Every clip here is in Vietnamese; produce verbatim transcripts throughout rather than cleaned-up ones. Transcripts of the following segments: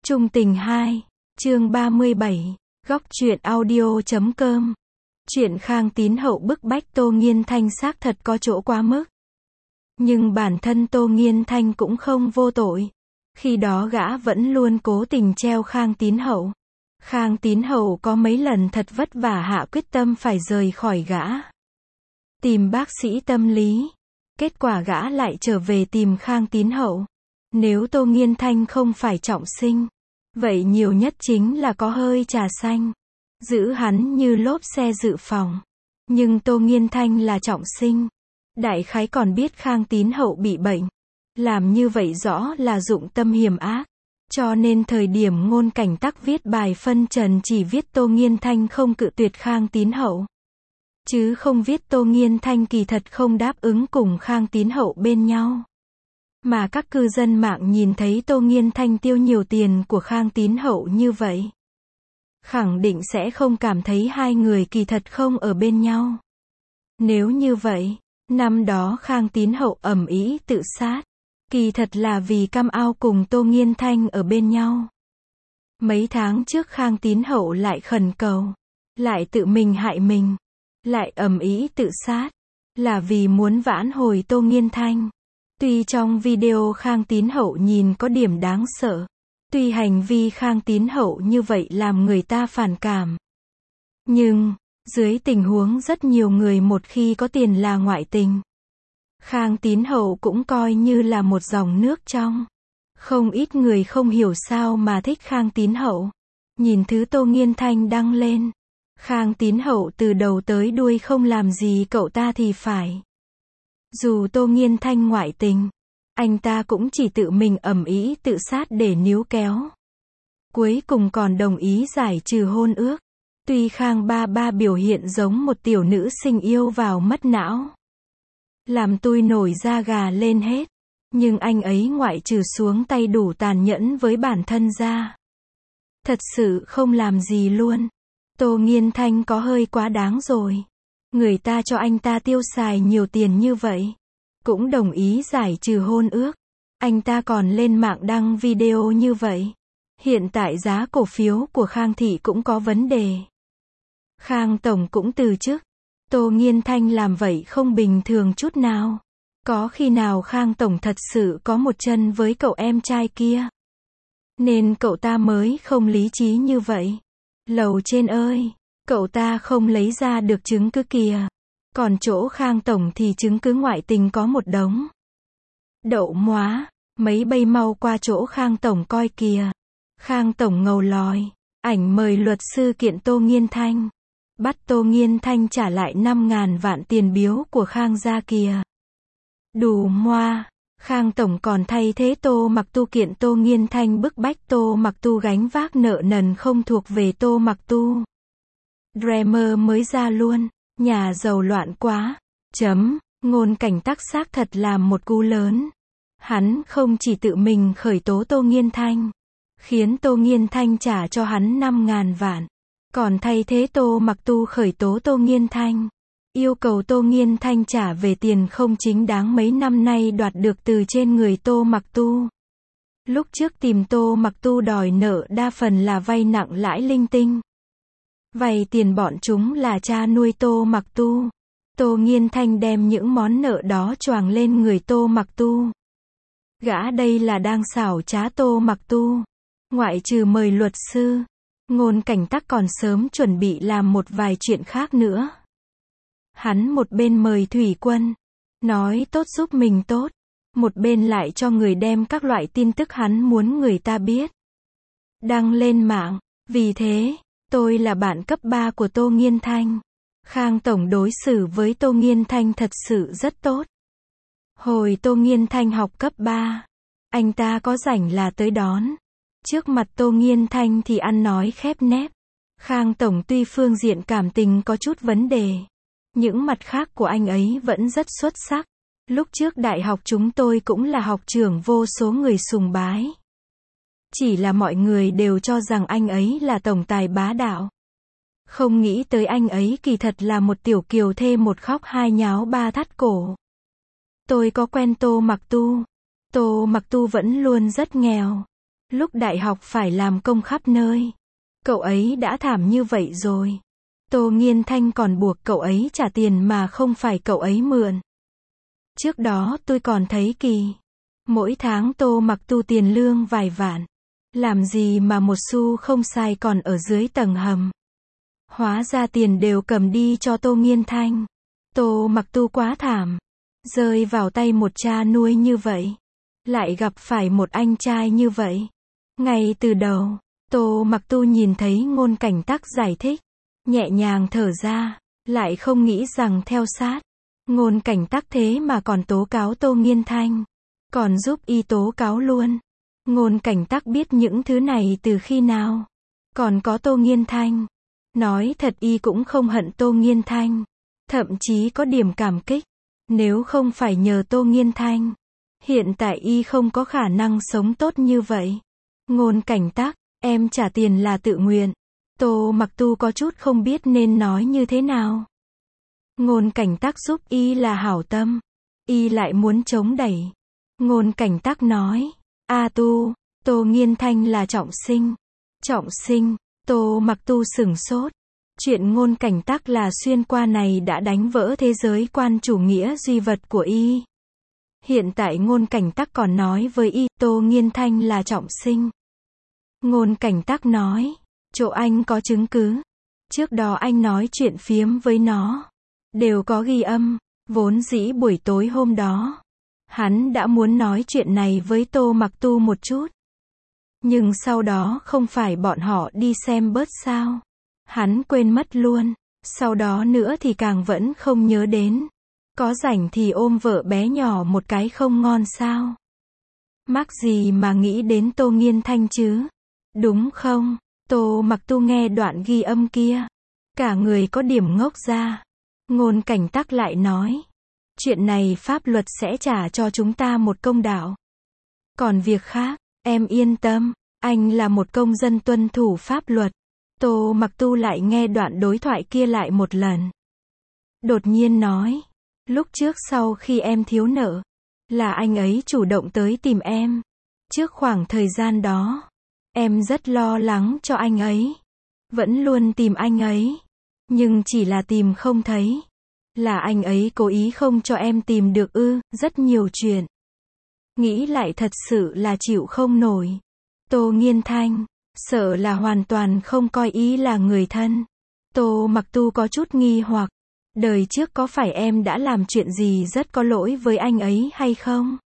Trung tình hai, chương ba mươi bảy, góc truyện audio chấm com. Chuyện Khang Tín Hậu bức bách Tô Nghiên Thanh xác thật có chỗ quá mức. Nhưng bản thân Tô Nghiên Thanh cũng không vô tội. Khi đó gã vẫn luôn cố tình treo Khang Tín Hậu. Khang Tín Hậu có mấy lần thật vất vả hạ quyết tâm phải rời khỏi gã. Tìm bác sĩ tâm lý. Kết quả gã lại trở về tìm Khang Tín Hậu. Nếu Tô Nghiên Thanh không phải trọng sinh, vậy nhiều nhất chính là có hơi trà xanh. Giữ hắn như lốp xe dự phòng. Nhưng Tô Nghiên Thanh là trọng sinh. Đại khái còn biết Khang Tín Hậu bị bệnh. Làm như vậy rõ là dụng tâm hiểm ác. Cho nên thời điểm Ngôn Cảnh Tắc viết bài phân trần chỉ viết Tô Nghiên Thanh không cự tuyệt Khang Tín Hậu. Chứ không viết Tô Nghiên Thanh kỳ thật không đáp ứng cùng Khang Tín Hậu bên nhau. Mà các cư dân mạng nhìn thấy Tô Nghiên Thanh tiêu nhiều tiền của Khang Tín Hậu như vậy, khẳng định sẽ không cảm thấy hai người kỳ thật không ở bên nhau. Nếu như vậy, năm đó Khang Tín Hậu ầm ĩ tự sát, kỳ thật là vì cam ao cùng Tô Nghiên Thanh ở bên nhau. Mấy tháng trước Khang Tín Hậu lại khẩn cầu, lại tự mình hại mình, lại ầm ĩ tự sát, là vì muốn vãn hồi Tô Nghiên Thanh. Tuy trong video Khang Tín Hậu nhìn có điểm đáng sợ, tuy hành vi Khang Tín Hậu như vậy làm người ta phản cảm, nhưng, dưới tình huống rất nhiều người một khi có tiền là ngoại tình, Khang Tín Hậu cũng coi như là một dòng nước trong. Không ít người không hiểu sao mà thích Khang Tín Hậu. Nhìn thứ Tô Nghiên Thanh đăng lên, Khang Tín Hậu từ đầu tới đuôi không làm gì cậu ta thì phải. Dù Tô Nghiên Thanh ngoại tình, anh ta cũng chỉ tự mình ầm ĩ tự sát để níu kéo. Cuối cùng còn đồng ý giải trừ hôn ước. Tuy Khang ba ba biểu hiện giống một tiểu nữ sinh yêu vào mất não, làm tôi nổi da gà lên hết, nhưng anh ấy ngoại trừ xuống tay đủ tàn nhẫn với bản thân ra, thật sự không làm gì luôn. Tô Nghiên Thanh có hơi quá đáng rồi. Người ta cho anh ta tiêu xài nhiều tiền như vậy, cũng đồng ý giải trừ hôn ước. Anh ta còn lên mạng đăng video như vậy. Hiện tại giá cổ phiếu của Khang thị cũng có vấn đề. Khang tổng cũng từ chức. Tô Nghiên Thanh làm vậy không bình thường chút nào. Có khi nào Khang tổng thật sự có một chân với cậu em trai kia, nên cậu ta mới không lý trí như vậy. Lầu trên ơi, cậu ta không lấy ra được chứng cứ kìa. Còn chỗ Khang tổng thì chứng cứ ngoại tình có một đống. Đậu móa, mấy bay mau qua chỗ Khang tổng coi kìa. Khang tổng ngầu lòi, ảnh mời luật sư kiện Tô Nghiên Thanh. Bắt Tô Nghiên Thanh trả lại năm ngàn vạn tiền biếu của Khang gia kìa. Đủ moa, Khang tổng còn thay thế Tô Mặc Tu kiện Tô Nghiên Thanh bức bách Tô Mặc Tu gánh vác nợ nần không thuộc về Tô Mặc Tu. Dreamer mới ra luôn, nhà giàu loạn quá. Chấm, Ngôn Cảnh Tắc xác thật làm một cú lớn. Hắn không chỉ tự mình khởi tố Tô Nghiên Thanh, khiến Tô Nghiên Thanh trả cho hắn năm ngàn vạn, còn thay thế Tô Mặc Tu khởi tố Tô Nghiên Thanh, yêu cầu Tô Nghiên Thanh trả về tiền không chính đáng mấy năm nay đoạt được từ trên người Tô Mặc Tu. Lúc trước tìm Tô Mặc Tu đòi nợ đa phần là vay nặng lãi linh tinh. Vay tiền bọn chúng là cha nuôi Tô Mặc Tu. Tô Nghiên Thanh đem những món nợ đó choàng lên người Tô Mặc Tu. Gã đây là đang xảo trá Tô Mặc Tu. Ngoại trừ mời luật sư, Ngôn Cảnh Tắc còn sớm chuẩn bị làm một vài chuyện khác nữa. Hắn một bên mời thủy quân, nói tốt giúp mình tốt, một bên lại cho người đem các loại tin tức hắn muốn người ta biết, đăng lên mạng. Vì thế, tôi là bạn cấp ba của Tô Nghiên Thanh. Khang tổng đối xử với Tô Nghiên Thanh thật sự rất tốt. Hồi Tô Nghiên Thanh học cấp ba, anh ta có rảnh là tới đón. Trước mặt Tô Nghiên Thanh thì ăn nói khép nép. Khang tổng tuy phương diện cảm tình có chút vấn đề, những mặt khác của anh ấy vẫn rất xuất sắc. Lúc trước đại học chúng tôi cũng là học trưởng vô số người sùng bái. Chỉ là mọi người đều cho rằng anh ấy là tổng tài bá đạo. Không nghĩ tới anh ấy kỳ thật là một tiểu kiều thê một khóc hai nháo ba thắt cổ. Tôi có quen Tô Mặc Tu. Tô Mặc Tu vẫn luôn rất nghèo. Lúc đại học phải làm công khắp nơi. Cậu ấy đã thảm như vậy rồi. Tô Nghiên Thanh còn buộc cậu ấy trả tiền mà không phải cậu ấy mượn. Trước đó tôi còn thấy kỳ. Mỗi tháng Tô Mặc Tu tiền lương vài vạn. Làm gì mà một xu không sai còn ở dưới tầng hầm. Hóa ra tiền đều cầm đi cho Tô Nghiên Thanh. Tô Mặc Tu quá thảm. Rơi vào tay một cha nuôi như vậy. Lại gặp phải một anh trai như vậy. Ngay từ đầu, Tô Mặc Tu nhìn thấy Ngôn Cảnh Tắc giải thích. Nhẹ nhàng thở ra. Lại không nghĩ rằng theo sát. Ngôn Cảnh Tắc thế mà còn tố cáo Tô Nghiên Thanh. Còn giúp y tố cáo luôn. Ngôn Cảnh Tắc biết những thứ này từ khi nào. Còn có Tô Nghiên Thanh. Nói thật y cũng không hận Tô Nghiên Thanh. Thậm chí có điểm cảm kích. Nếu không phải nhờ Tô Nghiên Thanh, hiện tại y không có khả năng sống tốt như vậy. Ngôn Cảnh Tắc, em trả tiền là tự nguyện. Tô Mặc Tu có chút không biết nên nói như thế nào. Ngôn Cảnh Tắc giúp y là hảo tâm. Y lại muốn chống đẩy. Ngôn Cảnh Tắc nói, A Tu, Tô Nghiên Thanh là trọng sinh. Trọng sinh, Tô Mặc Tu sửng sốt. Chuyện Ngôn Cảnh Tắc là xuyên qua này đã đánh vỡ thế giới quan chủ nghĩa duy vật của y. Hiện tại Ngôn Cảnh Tắc còn nói với y, Tô Nghiên Thanh là trọng sinh. Ngôn Cảnh Tắc nói, chỗ anh có chứng cứ. Trước đó anh nói chuyện phiếm với nó. Đều có ghi âm. Vốn dĩ buổi tối hôm đó, hắn đã muốn nói chuyện này với Tô Mặc Tu một chút. Nhưng sau đó không phải bọn họ đi xem bớt sao. Hắn quên mất luôn. Sau đó nữa thì càng vẫn không nhớ đến. Có rảnh thì ôm vợ bé nhỏ một cái không ngon sao. Mắc gì mà nghĩ đến Tô Nghiên Thanh chứ. Đúng không? Tô Mặc Tu nghe đoạn ghi âm kia. Cả người có điểm ngốc ra. Ngôn Cảnh Tắc lại nói. Chuyện này pháp luật sẽ trả cho chúng ta một công đạo. Còn việc khác, em yên tâm. Anh là một công dân tuân thủ pháp luật. Tô Mặc Tu lại nghe đoạn đối thoại kia lại một lần. Đột nhiên nói. Lúc trước sau khi em thiếu nợ, là anh ấy chủ động tới tìm em. Trước khoảng thời gian đó, em rất lo lắng cho anh ấy. Vẫn luôn tìm anh ấy. Nhưng chỉ là tìm không thấy. Là anh ấy cố ý không cho em tìm được ư, rất nhiều chuyện. Nghĩ lại thật sự là chịu không nổi. Tô Nghiên Thanh, sợ là hoàn toàn không coi ý là người thân. Tô Mặc Tu có chút nghi hoặc. Đời trước có phải em đã làm chuyện gì rất có lỗi với anh ấy hay không?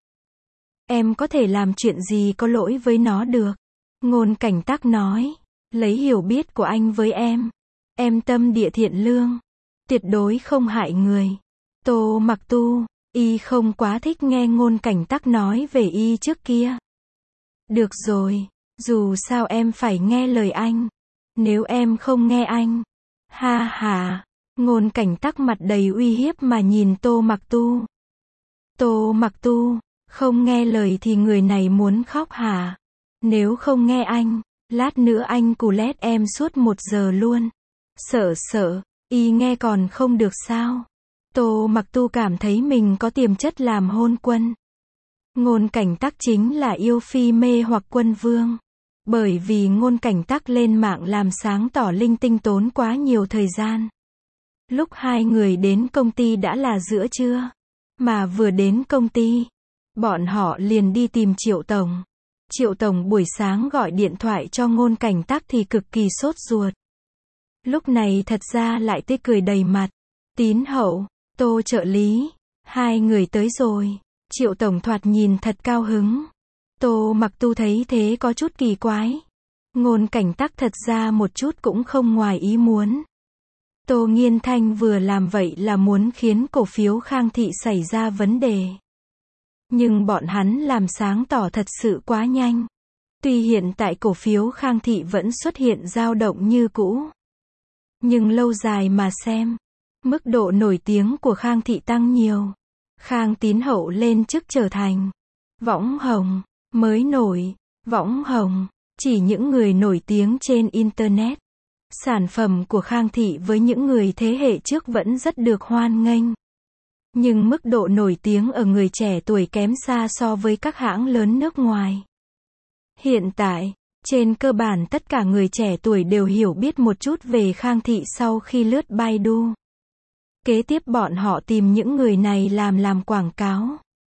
Em có thể làm chuyện gì có lỗi với nó được. Ngôn Cảnh Tắc nói. Lấy hiểu biết của anh với em. Em tâm địa thiện lương. Tuyệt đối không hại người. Tô Mặc Tu, y không quá thích nghe Ngôn Cảnh Tắc nói về y trước kia. Được rồi, dù sao em phải nghe lời anh. Nếu em không nghe anh. Ha ha. Ngôn Cảnh Tắc mặt đầy uy hiếp mà nhìn Tô Mặc Tu. Tô Mặc Tu, không nghe lời thì người này muốn khóc hả? Nếu không nghe anh, lát nữa anh cù lét em suốt một giờ luôn. Sợ sợ, y nghe còn không được sao? Tô Mặc Tu cảm thấy mình có tiềm chất làm hôn quân. Ngôn Cảnh Tắc chính là yêu phi mê hoặc quân vương. Bởi vì Ngôn Cảnh Tắc lên mạng làm sáng tỏ linh tinh tốn quá nhiều thời gian. Lúc hai người đến công ty đã là giữa trưa. Mà vừa đến công ty, bọn họ liền đi tìm Triệu Tổng. Triệu Tổng buổi sáng gọi điện thoại cho Ngôn Cảnh Tắc thì cực kỳ sốt ruột. Lúc này thật ra lại tươi cười đầy mặt. Tín Hậu, Tô trợ lý, hai người tới rồi. Triệu Tổng thoạt nhìn thật cao hứng. Tô Mặc Tu thấy thế có chút kỳ quái. Ngôn Cảnh Tắc thật ra một chút cũng không ngoài ý muốn. Tô Nghiên Thanh vừa làm vậy là muốn khiến cổ phiếu Khang Thị xảy ra vấn đề. Nhưng bọn hắn làm sáng tỏ thật sự quá nhanh. Tuy hiện tại cổ phiếu Khang Thị vẫn xuất hiện dao động như cũ. Nhưng lâu dài mà xem, mức độ nổi tiếng của Khang Thị tăng nhiều. Khang Tín Hậu lên chức trở thành võng hồng, mới nổi, võng hồng, chỉ những người nổi tiếng trên Internet. Sản phẩm của Khang Thị với những người thế hệ trước vẫn rất được hoan nghênh. Nhưng mức độ nổi tiếng ở người trẻ tuổi kém xa so với các hãng lớn nước ngoài. Hiện tại, trên cơ bản tất cả người trẻ tuổi đều hiểu biết một chút về Khang Thị sau khi lướt Baidu. Kế tiếp bọn họ tìm những người này làm làm quảng cáo.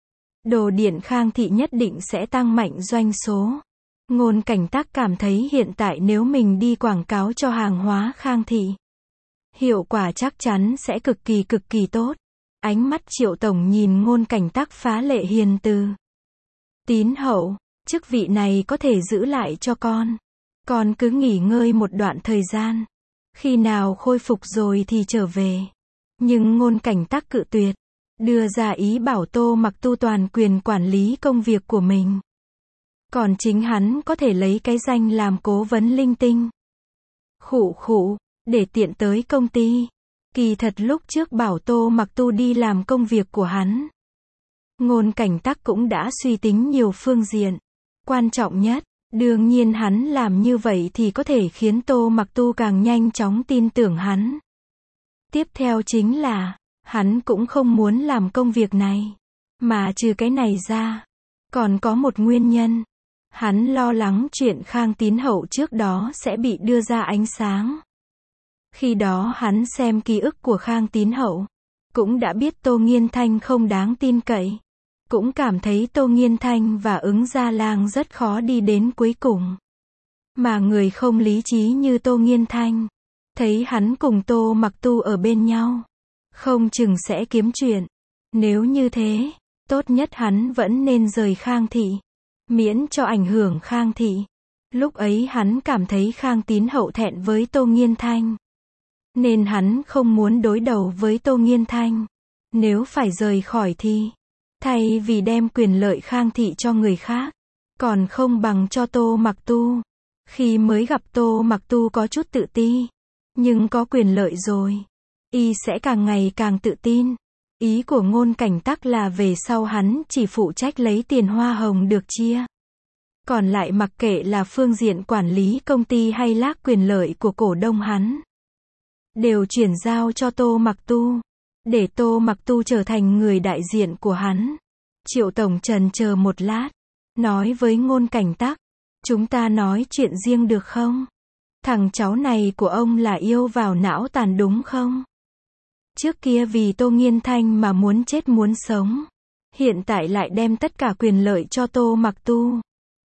Đồ điện Khang Thị nhất định sẽ tăng mạnh doanh số. Ngôn Cảnh Tác cảm thấy hiện tại nếu mình đi quảng cáo cho hàng hóa Khang Thị, hiệu quả chắc chắn sẽ cực kỳ cực kỳ tốt. Ánh mắt Triệu Tổng nhìn Ngôn Cảnh Tác phá lệ hiền từ. Tín Hậu, chức vị này có thể giữ lại cho con. Con cứ nghỉ ngơi một đoạn thời gian. Khi nào khôi phục rồi thì trở về. Nhưng Ngôn Cảnh Tác cự tuyệt. Đưa ra ý bảo Tô Mặc Tu toàn quyền quản lý công việc của mình. Còn chính hắn có thể lấy cái danh làm cố vấn linh tinh. Khụ khụ, để tiện tới công ty. Kỳ thật lúc trước bảo Tô Mặc Tu đi làm công việc của hắn. Ngôn Cảnh Tác cũng đã suy tính nhiều phương diện. Quan trọng nhất, đương nhiên hắn làm như vậy thì có thể khiến Tô Mặc Tu càng nhanh chóng tin tưởng hắn. Tiếp theo chính là, hắn cũng không muốn làm công việc này. Mà trừ cái này ra, còn có một nguyên nhân. Hắn lo lắng chuyện Khang Tín Hậu trước đó sẽ bị đưa ra ánh sáng. Khi đó hắn xem ký ức của Khang Tín Hậu, cũng đã biết Tô Nghiên Thanh không đáng tin cậy. Cũng cảm thấy Tô Nghiên Thanh và Ứng Gia Lang rất khó đi đến cuối cùng. Mà người không lý trí như Tô Nghiên Thanh, thấy hắn cùng Tô Mặc Tu ở bên nhau, không chừng sẽ kiếm chuyện. Nếu như thế, tốt nhất hắn vẫn nên rời Khang Thị, miễn cho ảnh hưởng Khang Thị. Lúc ấy hắn cảm thấy Khang Tín Hậu thẹn với Tô Nghiên Thanh, nên hắn không muốn đối đầu với Tô Nghiên Thanh. Nếu phải rời khỏi thì, thay vì đem quyền lợi Khang Thị cho người khác, còn không bằng cho Tô Mặc Tu. Khi mới gặp Tô Mặc Tu có chút tự ti, nhưng có quyền lợi rồi, y sẽ càng ngày càng tự tin. Ý của Ngôn Cảnh Tác là về sau hắn chỉ phụ trách lấy tiền hoa hồng được chia. Còn lại mặc kệ là phương diện quản lý công ty hay lác quyền lợi của cổ đông hắn, đều chuyển giao cho Tô Mặc Tu, để Tô Mặc Tu trở thành người đại diện của hắn. Triệu Tổng trần chờ một lát, nói với Ngôn Cảnh Tác, chúng ta nói chuyện riêng được không? Thằng cháu này của ông là yêu vào não tàn đúng không? Trước kia vì Tô Nghiên Thanh mà muốn chết muốn sống, hiện tại lại đem tất cả quyền lợi cho Tô Mặc Tu.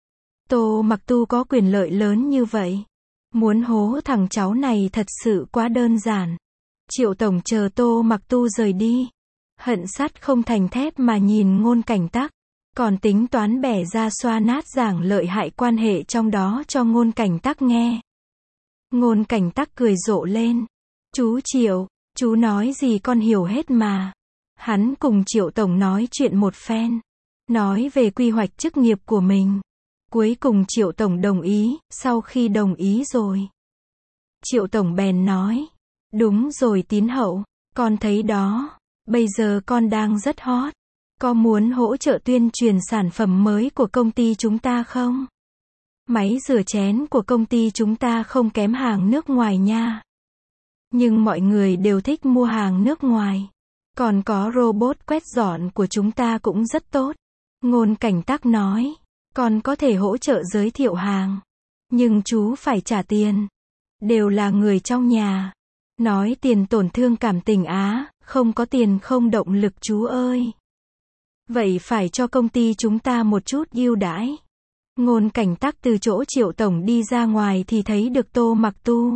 Tô Mặc Tu có quyền lợi lớn như vậy, muốn hố thằng cháu này thật sự quá đơn giản. Triệu Tổng chờ Tô Mặc Tu rời đi, hận sắt không thành thép mà nhìn Ngôn Cảnh Tác, còn tính toán bẻ ra xoa nát giảng lợi hại quan hệ trong đó cho Ngôn Cảnh Tác nghe. Ngôn Cảnh Tác cười rộ lên. Chú Triệu, chú nói gì con hiểu hết mà. Hắn cùng Triệu Tổng nói chuyện một phen, nói về quy hoạch chức nghiệp của mình. Cuối cùng Triệu Tổng đồng ý. Sau khi đồng ý rồi, Triệu Tổng bèn nói, đúng rồi Tín Hậu, con thấy đó, bây giờ con đang rất hot. Có muốn hỗ trợ tuyên truyền sản phẩm mới của công ty chúng ta không? Máy rửa chén của công ty chúng ta không kém hàng nước ngoài nha. Nhưng mọi người đều thích mua hàng nước ngoài. Còn có robot quét dọn của chúng ta cũng rất tốt. Ngôn Cảnh Tác nói, con có thể hỗ trợ giới thiệu hàng, nhưng chú phải trả tiền. Đều là người trong nhà. Nói tiền tổn thương cảm tình á, không có tiền không động lực chú ơi. Vậy phải cho công ty chúng ta một chút ưu đãi. Ngôn Cảnh Tác từ chỗ Triệu Tổng đi ra ngoài thì thấy được Tô Mặc Tu.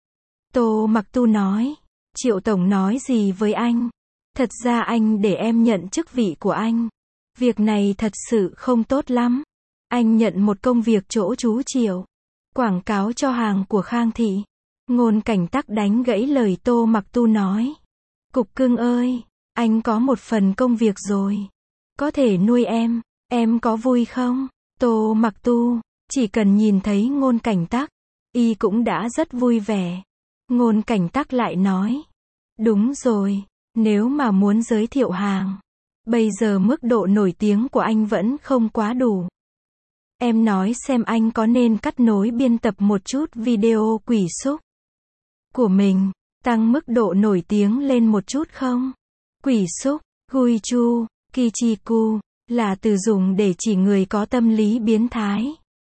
Tô Mặc Tu nói, Triệu Tổng nói gì với anh? Thật ra anh để em nhận chức vị của anh. Việc này thật sự không tốt lắm. Anh nhận một công việc chỗ chú Triệu, quảng cáo cho hàng của Khang Thị. Ngôn Cảnh Tác đánh gãy lời Tô Mặc Tu nói. Cục cưng ơi, anh có một phần công việc rồi. Có thể nuôi em, em có vui không? Tô Mặc Tu, chỉ cần nhìn thấy Ngôn Cảnh Tác, y cũng đã rất vui vẻ. Ngôn Cảnh Tác lại nói, đúng rồi, nếu mà muốn giới thiệu hàng, bây giờ mức độ nổi tiếng của anh vẫn không quá đủ. Em nói xem anh có nên cắt nối biên tập một chút video quỷ xúc của mình, tăng mức độ nổi tiếng lên một chút không? Quỷ xúc, Guichu, Kichiku, là từ dùng để chỉ người có tâm lý biến thái.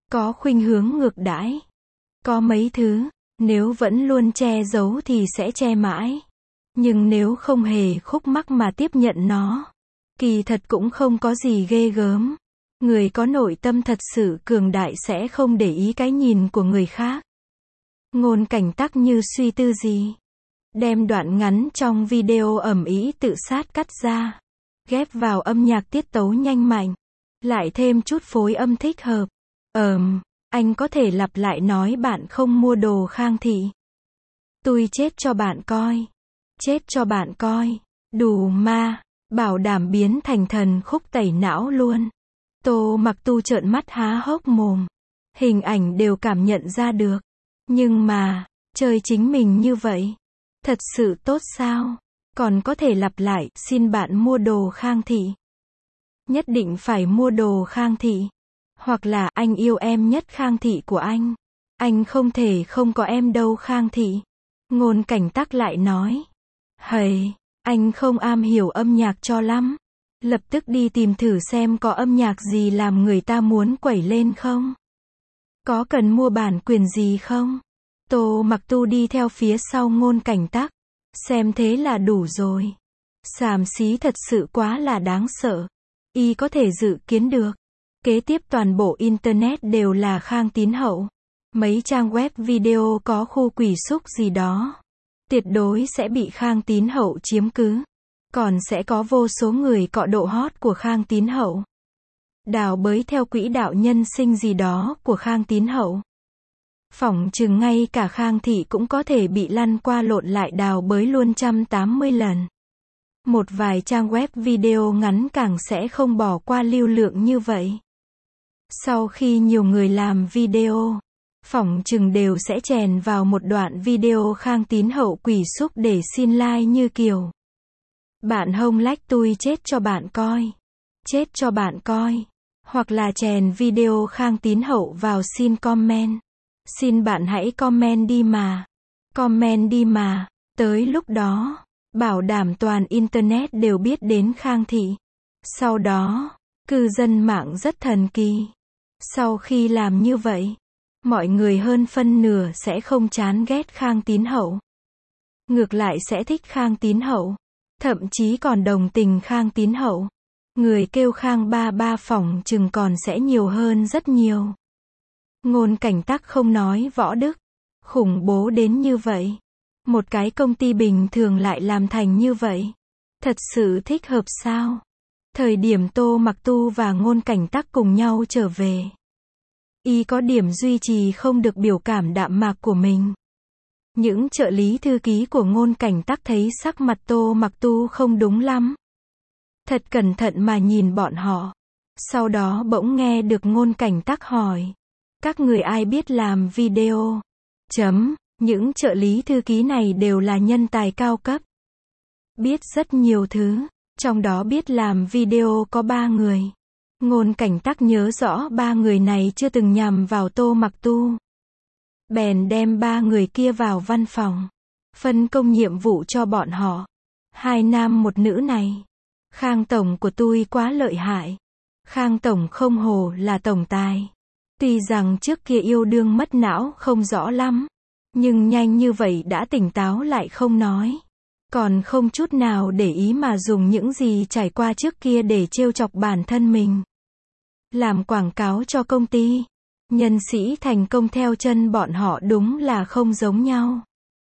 có khuynh hướng ngược đãi. Có mấy thứ, nếu vẫn luôn che giấu thì sẽ che mãi. Nhưng nếu không hề khúc mắc mà tiếp nhận nó, kỳ thật cũng không có gì ghê gớm. Người có nội tâm thật sự cường đại sẽ không để ý cái nhìn của người khác. Ngôn Cảnh Tắc như suy tư gì, đem đoạn ngắn trong video ầm ĩ tự sát cắt ra, ghép vào âm nhạc tiết tấu nhanh mạnh, lại thêm chút phối âm thích hợp. Ờm, anh có thể lặp lại nói bạn không mua đồ Khang Thị. Tôi chết cho bạn coi. Chết cho bạn coi. Đủ ma, bảo đảm biến thành thần khúc tẩy não luôn. Tô Mặc Tu trợn mắt há hốc mồm. Hình ảnh đều cảm nhận ra được. Nhưng mà, chơi chính mình như vậy, thật sự tốt sao? Còn có thể lặp lại, xin bạn mua đồ Khang Thị. Nhất định phải mua đồ Khang Thị. Hoặc là, anh yêu em nhất Khang Thị của anh. Anh không thể không có em đâu Khang Thị. Ngôn Cảnh Tắc lại nói. Hầy, anh không am hiểu âm nhạc cho lắm. Lập tức đi tìm thử xem có âm nhạc gì làm người ta muốn quẩy lên không? Có cần mua bản quyền gì không? Tô Mặc Tu đi theo phía sau Ngôn Cảnh Tắc. Xem thế là đủ rồi. Xàm xí thật sự quá là đáng sợ. Y có thể dự kiến được. Kế tiếp toàn bộ Internet đều là Khang Tín Hậu. Mấy trang web video có khu quỷ xúc gì đó, tuyệt đối sẽ bị Khang Tín Hậu chiếm cứ. Còn sẽ có vô số người cọ độ hot của Khang Tín Hậu. Đào bới theo quỹ đạo nhân sinh gì đó của Khang Tín Hậu. Phỏng chừng ngay cả Khang Thị cũng có thể bị lăn qua lộn lại đào bới luôn một trăm tám mươi lần. Một vài trang web video ngắn càng sẽ không bỏ qua lưu lượng như vậy. Sau khi nhiều người làm video, phỏng chừng đều sẽ chèn vào một đoạn video Khang Tín Hậu quỷ xúc để xin like như kiểu: bạn hông lách tôi chết cho bạn coi. Chết cho bạn coi. Hoặc là chèn video Khang Tín Hậu vào xin comment. Xin bạn hãy comment đi mà. Comment đi mà. Tới lúc đó, bảo đảm toàn Internet đều biết đến Khang Thị. Sau đó, cư dân mạng rất thần kỳ. Sau khi làm như vậy, mọi người hơn phân nửa sẽ không chán ghét Khang Tín Hậu. Ngược lại sẽ thích Khang Tín Hậu. Thậm chí còn đồng tình Khang Tín Hậu. Người kêu Khang ba ba phỏng chừng còn sẽ nhiều hơn rất nhiều. Ngôn Cảnh Tắc không nói võ đức. Khủng bố đến như vậy. Một cái công ty bình thường lại làm thành như vậy. Thật sự thích hợp sao? Thời điểm Tô Mặc Tu và Ngôn Cảnh Tắc cùng nhau trở về, y có điểm duy trì không được biểu cảm đạm mạc của mình. Những trợ lý thư ký của Ngôn Cảnh Tắc thấy sắc mặt Tô Mặc Tu không đúng lắm. Thật cẩn thận mà nhìn bọn họ. Sau đó bỗng nghe được Ngôn Cảnh Tắc hỏi: các người ai biết làm video? Chấm, những trợ lý thư ký này đều là nhân tài cao cấp. Biết rất nhiều thứ, trong đó biết làm video có ba người. Ngôn Cảnh Tắc nhớ rõ ba người này chưa từng nhằm vào Tô Mặc Tu. Bèn đem ba người kia vào văn phòng, phân công nhiệm vụ cho bọn họ. Hai nam một nữ này. Khang tổng của tôi quá lợi hại. Khang tổng không hổ là tổng tài. Tuy rằng trước kia yêu đương mất não không rõ lắm, nhưng nhanh như vậy đã tỉnh táo lại không nói. Còn không chút nào để ý mà dùng những gì trải qua trước kia để trêu chọc bản thân mình. Làm quảng cáo cho công ty. Nhân sĩ thành công theo chân bọn họ đúng là không giống nhau.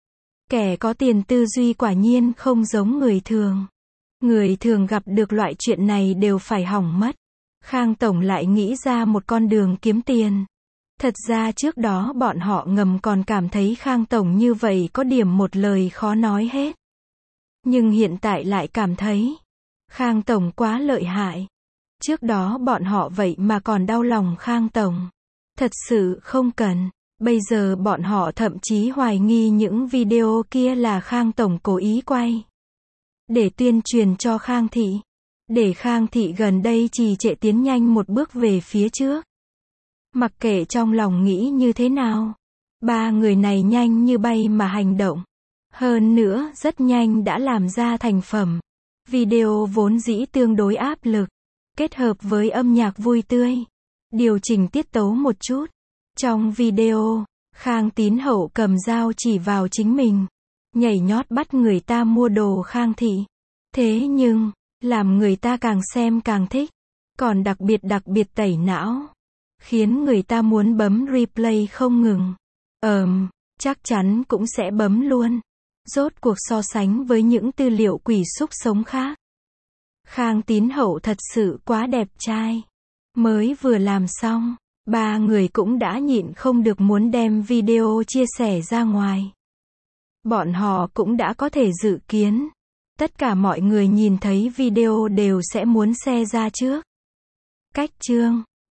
Kẻ có tiền tư duy quả nhiên không giống người thường. Người thường gặp được loại chuyện này đều phải hỏng mất. Khang tổng lại nghĩ ra một con đường kiếm tiền. Thật ra trước đó bọn họ ngầm còn cảm thấy Khang tổng như vậy có điểm một lời khó nói hết. Nhưng hiện tại lại cảm thấy Khang tổng quá lợi hại. Trước đó bọn họ vậy mà còn đau lòng Khang tổng. Thật sự không cần. Bây giờ bọn họ thậm chí hoài nghi những video kia là Khang tổng cố ý quay để tuyên truyền cho Khang Thị. Để Khang Thị gần đây trì trệ tiến nhanh một bước về phía trước. Mặc kệ trong lòng nghĩ như thế nào, ba người này nhanh như bay mà hành động. Hơn nữa, rất nhanh đã làm ra thành phẩm. Video vốn dĩ tương đối áp lực, kết hợp với âm nhạc vui tươi, điều chỉnh tiết tấu một chút, Trong video, Khang Tín Hậu cầm dao chỉ vào chính mình, nhảy nhót bắt người ta mua đồ Khang thị. Thế nhưng, làm người ta càng xem càng thích, còn đặc biệt đặc biệt tẩy não, khiến người ta muốn bấm replay không ngừng. Ờm, chắc chắn cũng sẽ bấm luôn. Rốt cuộc so sánh với những tư liệu quỷ xúc sống khác, Khang Tín Hậu thật sự quá đẹp trai. Mới vừa làm xong, ba người cũng đã nhịn không được muốn đem video chia sẻ ra ngoài. Bọn họ cũng đã có thể dự kiến, tất cả mọi người nhìn thấy video đều sẽ muốn share ra trước. Cách chương